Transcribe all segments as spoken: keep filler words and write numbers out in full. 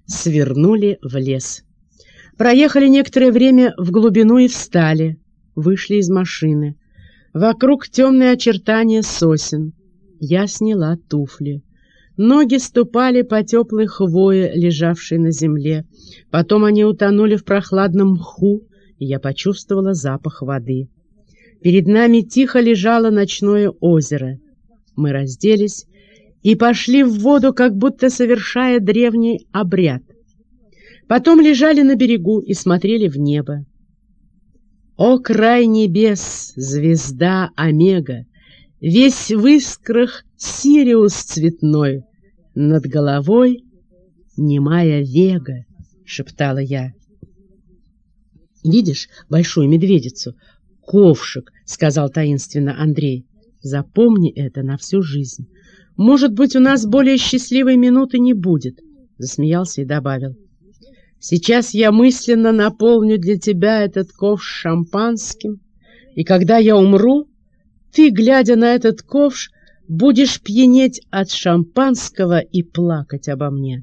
свернули в лес. Проехали некоторое время в глубину и встали. Вышли из машины. Вокруг темные очертания сосен. Я сняла туфли. Ноги ступали по теплой хвое, лежавшей на земле. Потом они утонули в прохладном мху, и я почувствовала запах воды. Перед нами тихо лежало ночное озеро. Мы разделись и пошли в воду, как будто совершая древний обряд. Потом лежали на берегу и смотрели в небо. О, край небес, звезда Омега, весь в искрах Сириус цветной, над головой немая Вега, шептала я. Видишь большую медведицу? Ковшик, сказал таинственно Андрей. Запомни это на всю жизнь. Может быть, у нас более счастливой минуты не будет, засмеялся и добавил. Сейчас я мысленно наполню для тебя этот ковш шампанским, и когда я умру, ты, глядя на этот ковш, будешь пьянеть от шампанского и плакать обо мне.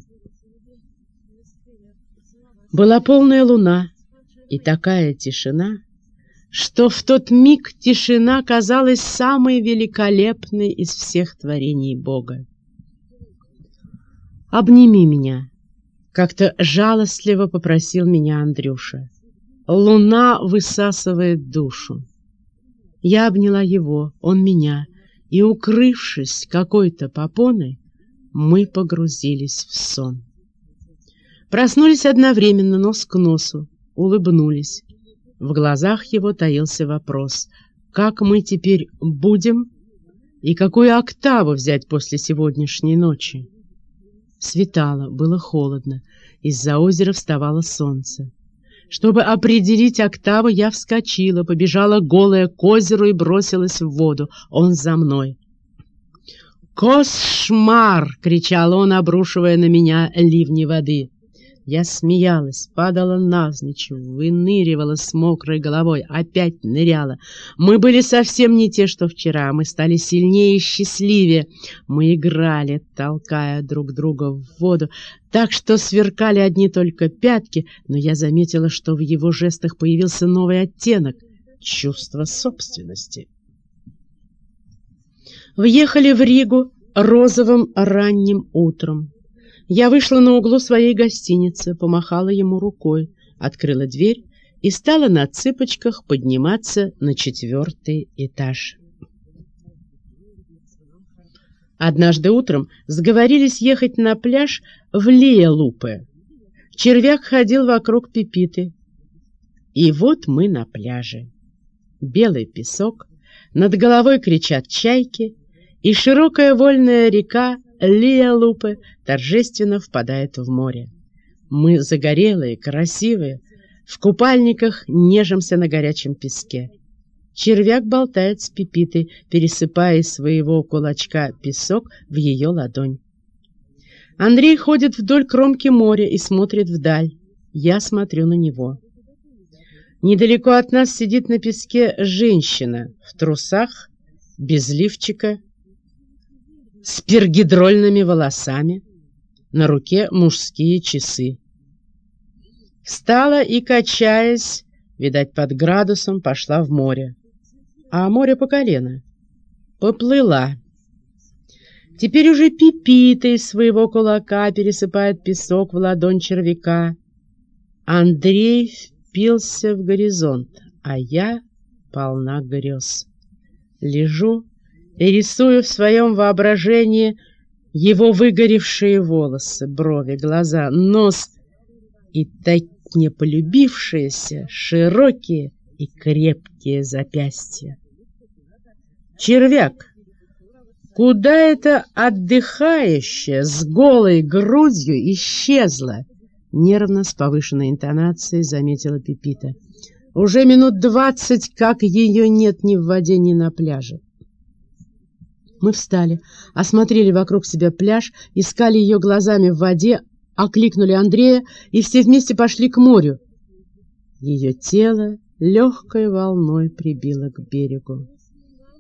Была полная луна и такая тишина, что в тот миг тишина казалась самой великолепной из всех творений Бога. «Обними меня», — как-то жалостливо попросил меня Андрюша. «Луна высасывает душу». Я обняла его, он меня, и, укрывшись какой-то попоной, мы погрузились в сон. Проснулись одновременно, нос к носу, улыбнулись. В глазах его таился вопрос, как мы теперь будем и какую октаву взять после сегодняшней ночи. Светало, было холодно, из-за озера вставало солнце. Чтобы определить октаву, я вскочила, побежала голая к озеру и бросилась в воду. Он за мной. «Кошмар!» — кричал он, обрушивая на меня ливни воды. Я смеялась, падала навзничь, выныривала с мокрой головой, опять ныряла. Мы были совсем не те, что вчера. Мы стали сильнее и счастливее. Мы играли, толкая друг друга в воду, так что сверкали одни только пятки, но я заметила, что в его жестах появился новый оттенок — чувство собственности. Въехали в Ригу розовым ранним утром. Я вышла на углу своей гостиницы, помахала ему рукой, открыла дверь и стала на цыпочках подниматься на четвертый этаж. Однажды утром сговорились ехать на пляж в Лиелупе. Червяк ходил вокруг Пепиты. И вот мы на пляже. Белый песок, над головой кричат чайки, и широкая вольная река Лиелупе торжественно впадает в море. Мы загорелые, красивые, в купальниках нежимся на горячем песке. Червяк болтает с Пепитой, пересыпая из своего кулачка песок в ее ладонь. Андрей ходит вдоль кромки моря и смотрит вдаль. Я смотрю на него. Недалеко от нас сидит на песке женщина в трусах, без лифчика, с пергидрольными волосами, на руке мужские часы. Встала и, качаясь, видать, под градусом, пошла в море. А море по колено. Поплыла. Теперь уже Пепита из своего кулака пересыпает песок в ладонь червяка. Андрей впился в горизонт, а я полна грез. Лежу и рисую в своем воображении его выгоревшие волосы, брови, глаза, нос и так не полюбившиеся широкие и крепкие запястья. «Червяк, куда это отдыхающая с голой грудью исчезла?» Нервно, с повышенной интонацией заметила Пепита. «Уже минут двадцать, как ее нет ни в воде, ни на пляже». Мы встали, осмотрели вокруг себя пляж, искали ее глазами в воде, окликнули Андрея и все вместе пошли к морю. Ее тело легкой волной прибило к берегу.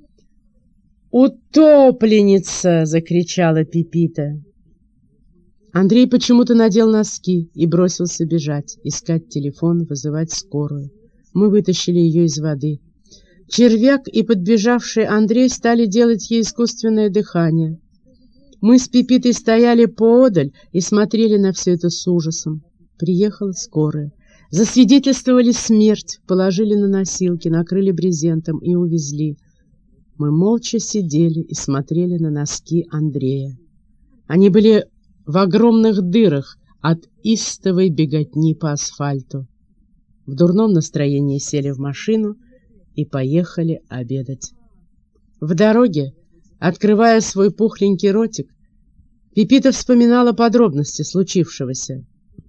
«Утопленница!» — закричала Пепита. Андрей почему-то надел носки и бросился бежать, искать телефон, вызывать скорую. Мы вытащили ее из воды. Червяк и подбежавший Андрей стали делать ей искусственное дыхание. Мы с Пипитой стояли поодаль и смотрели на все это с ужасом. Приехала скорая. Засвидетельствовали смерть, положили на носилки, накрыли брезентом и увезли. Мы молча сидели и смотрели на носки Андрея. Они были в огромных дырах от истовой беготни по асфальту. В дурном настроении сели в машину и поехали обедать. В дороге, открывая свой пухленький ротик, Пипита вспоминала подробности случившегося.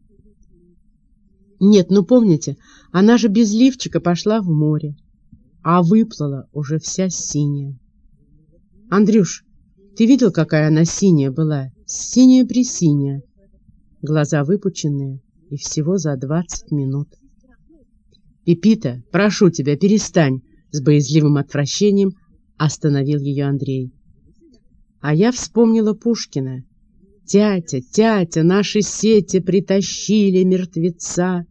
Нет, ну помните, она же без лифчика пошла в море, а выплыла уже вся синяя. Андрюш, ты видел, какая она синяя была? Синяя-пресиняя. Глаза выпученные, и всего за двадцать минут. Пипита, прошу тебя, перестань, с боязливым отвращением остановил ее Андрей. А я вспомнила Пушкина. «Тятя, тятя, наши сети притащили мертвеца».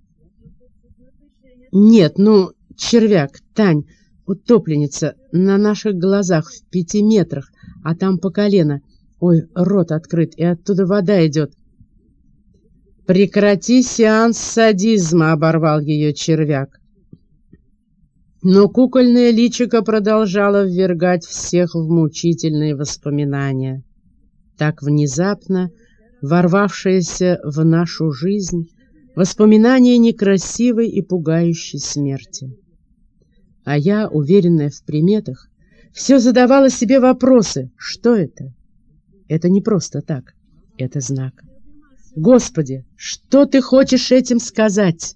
Нет, ну, червяк, Тань, утопленница, на наших глазах в пяти метрах, а там по колено. Ой, рот открыт, и оттуда вода идет. «Прекрати сеанс садизма», — оборвал ее червяк. Но кукольное личико продолжало ввергать всех в мучительные воспоминания. Так внезапно ворвавшееся в нашу жизнь воспоминание некрасивой и пугающей смерти. А я, уверенная в приметах, все задавала себе вопросы. Что это? Это не просто так. Это знак. Господи, что ты хочешь этим сказать?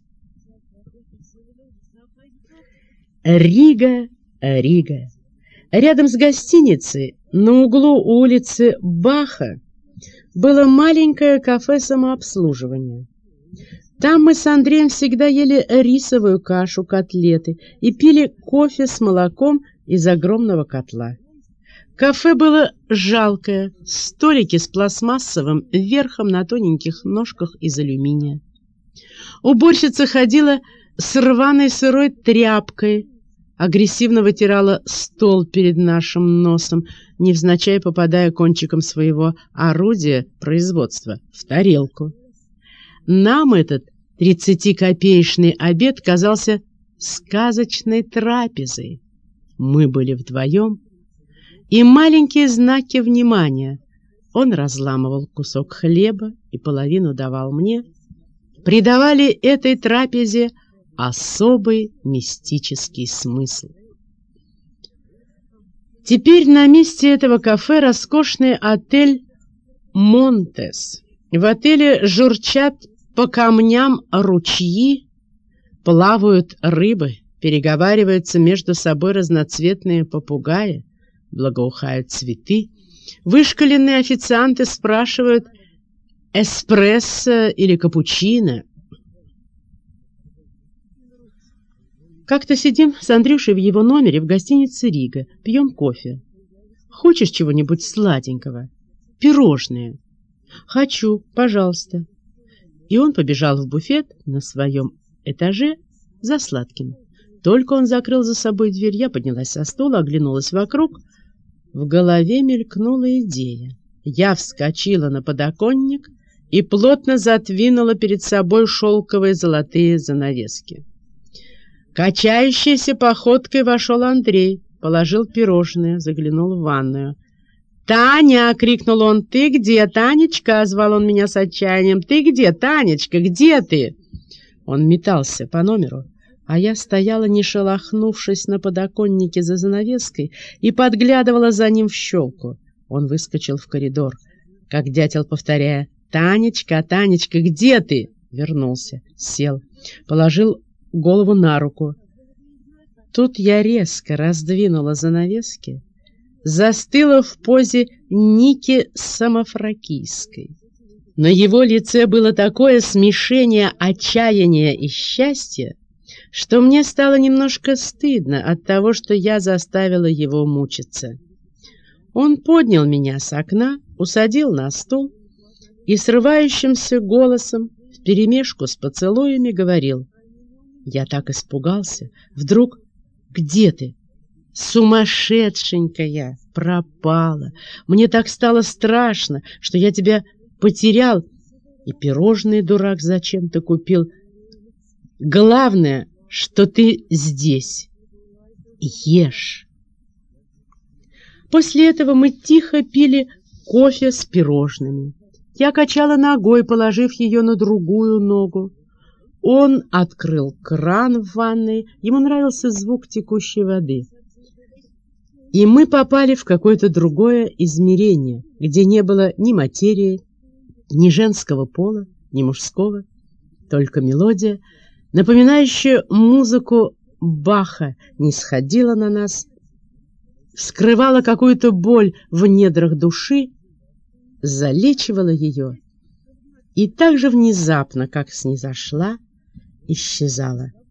Рига, Рига. Рядом с гостиницей, на углу улицы Баха, было маленькое кафе самообслуживания. Там мы с Андреем всегда ели рисовую кашу, котлеты и пили кофе с молоком из огромного котла. Кафе было жалкое, столики с пластмассовым верхом на тоненьких ножках из алюминия. Уборщица ходила с рваной сырой тряпкой, агрессивно вытирала стол перед нашим носом, невзначай попадая кончиком своего орудия производства в тарелку. Нам этот тридцатикопеечный обед казался сказочной трапезой. Мы были вдвоем, и маленькие знаки внимания. Он разламывал кусок хлеба и половину давал мне, придавали этой трапезе особый мистический смысл. Теперь на месте этого кафе роскошный отель «Монтес». В отеле журчат по камням ручьи, плавают рыбы, переговариваются между собой разноцветные попугаи, благоухают цветы. Вышкаленные официанты спрашивают эспрессо или капучино. Как-то сидим с Андрюшей в его номере в гостинице «Рига», пьем кофе. «Хочешь чего-нибудь сладенького? Пирожные?» «Хочу, пожалуйста». И он побежал в буфет на своем этаже за сладким. Только он закрыл за собой дверь, я поднялась со стула, оглянулась вокруг. В голове мелькнула идея. Я вскочила на подоконник и плотно задвинула перед собой шелковые золотые занавески. Качающейся походкой вошел Андрей, положил пирожное, заглянул в ванную. «Таня!» — крикнул он. «Ты где, Танечка?» — звал он меня с отчаянием. «Ты где, Танечка? Где ты?» Он метался по номеру, а я стояла, не шелохнувшись на подоконнике за занавеской, и подглядывала за ним в щелку. Он выскочил в коридор, как дятел, повторяя: «Танечка, Танечка, где ты?» Вернулся, сел, положил голову на руку. Тут я резко раздвинула занавески, застыла в позе Ники Самофракийской. На его лице было такое смешение отчаяния и счастья, что мне стало немножко стыдно от того, что я заставила его мучиться. Он поднял меня с окна, усадил на стул и срывающимся голосом вперемешку с поцелуями говорил: «Я так испугался. Вдруг... Где ты? Сумасшедшенькая! Пропала! Мне так стало страшно, что я тебя потерял. И пирожные, дурак, зачем ты купил? Главное, что ты здесь. Ешь!» После этого мы тихо пили кофе с пирожными. Я качала ногой, положив ее на другую ногу. Он открыл кран в ванной, ему нравился звук текущей воды. И мы попали в какое-то другое измерение, где не было ни материи, ни женского пола, ни мужского, только мелодия, напоминающая музыку Баха, нисходила на нас, вскрывала какую-то боль в недрах души, залечивала ее и так же внезапно, как снизошла, исчезала.